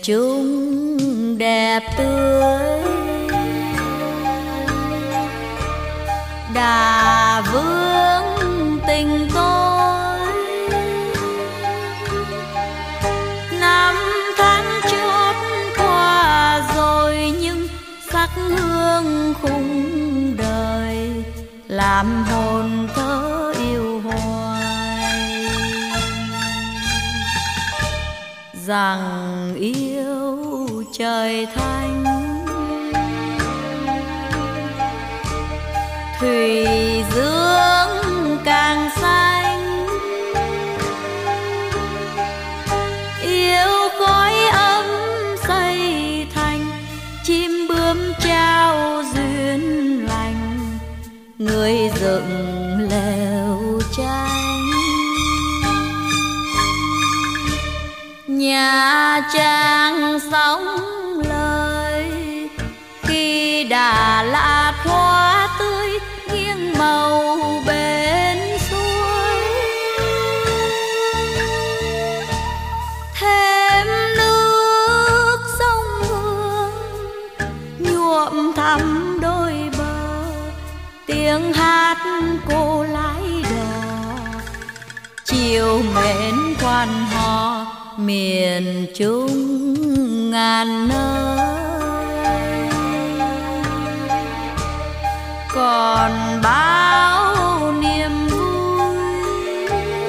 Trung đẹp tươi, Đà vương tình tôi. Năm tháng chót qua rồi nhưng sắc hương khung đời làm hồn thơ yêu hoài. Rằng yêu trời thanh, thủy dương càng xanh, yêu khói ấm xây thành, chim bướm trao duyên lành, người dựng lều tranh. Nhà Trang sóng lời khi Đà Lạt hoa tươi nghiêng màu bên suối. Thêm nước sông Hương nhuộm thắm đôi bờ, tiếng hát cô lái đò chiều mến quan hò miền Trung ngàn nơi. Còn bao niềm vui,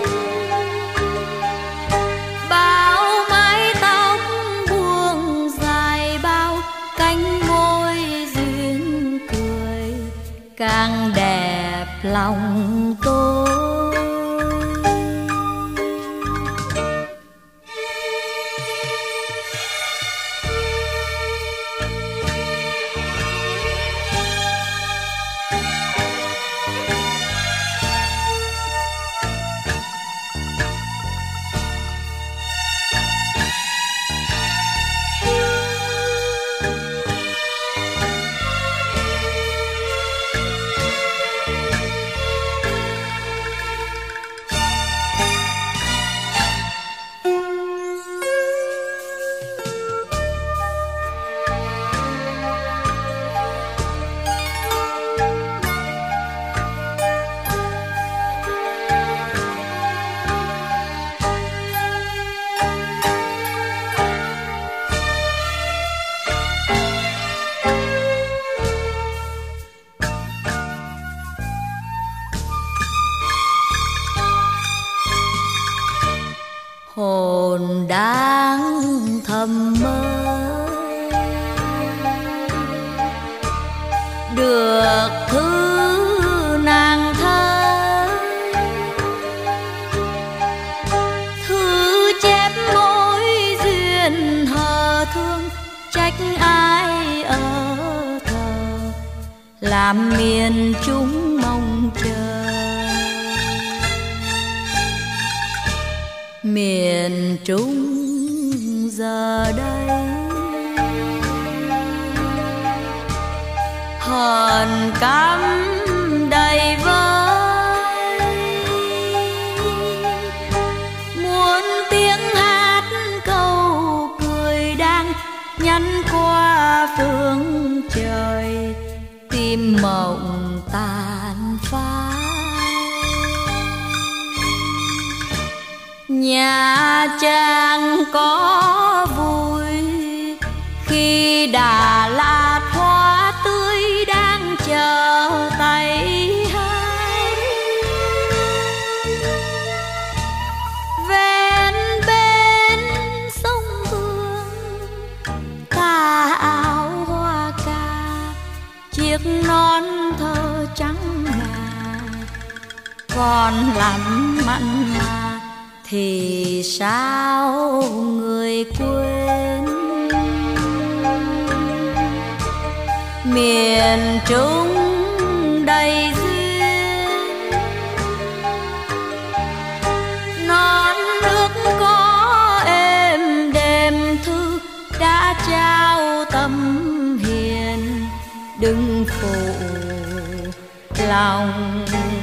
bao mái tóc buông dài, bao cánh môi duyên cười càng đẹp lòng tôi. Hồn đang thầm mơ được thứ nàng thơ, thư chép mối duyên hờ thương, trách ai ở thờ làm miền Trung mong chờ. Miền Trung giờ đây hờn căm đầy vơi, muốn tiếng hát câu cười đang nhắn qua phương trời, tim mộng tàn phai. Nhà Trang có vui khi Đà Lạt hoa tươi đang chờ tay hai. Ven bên sông Hương tà áo hoa ca, chiếc nón thơ trắng ngà, còn lắm mặn mà thì sao người quên. Miền Trung đầy duyên, non nước có êm đềm thư đã trao tâm hiền, đừng phụ lòng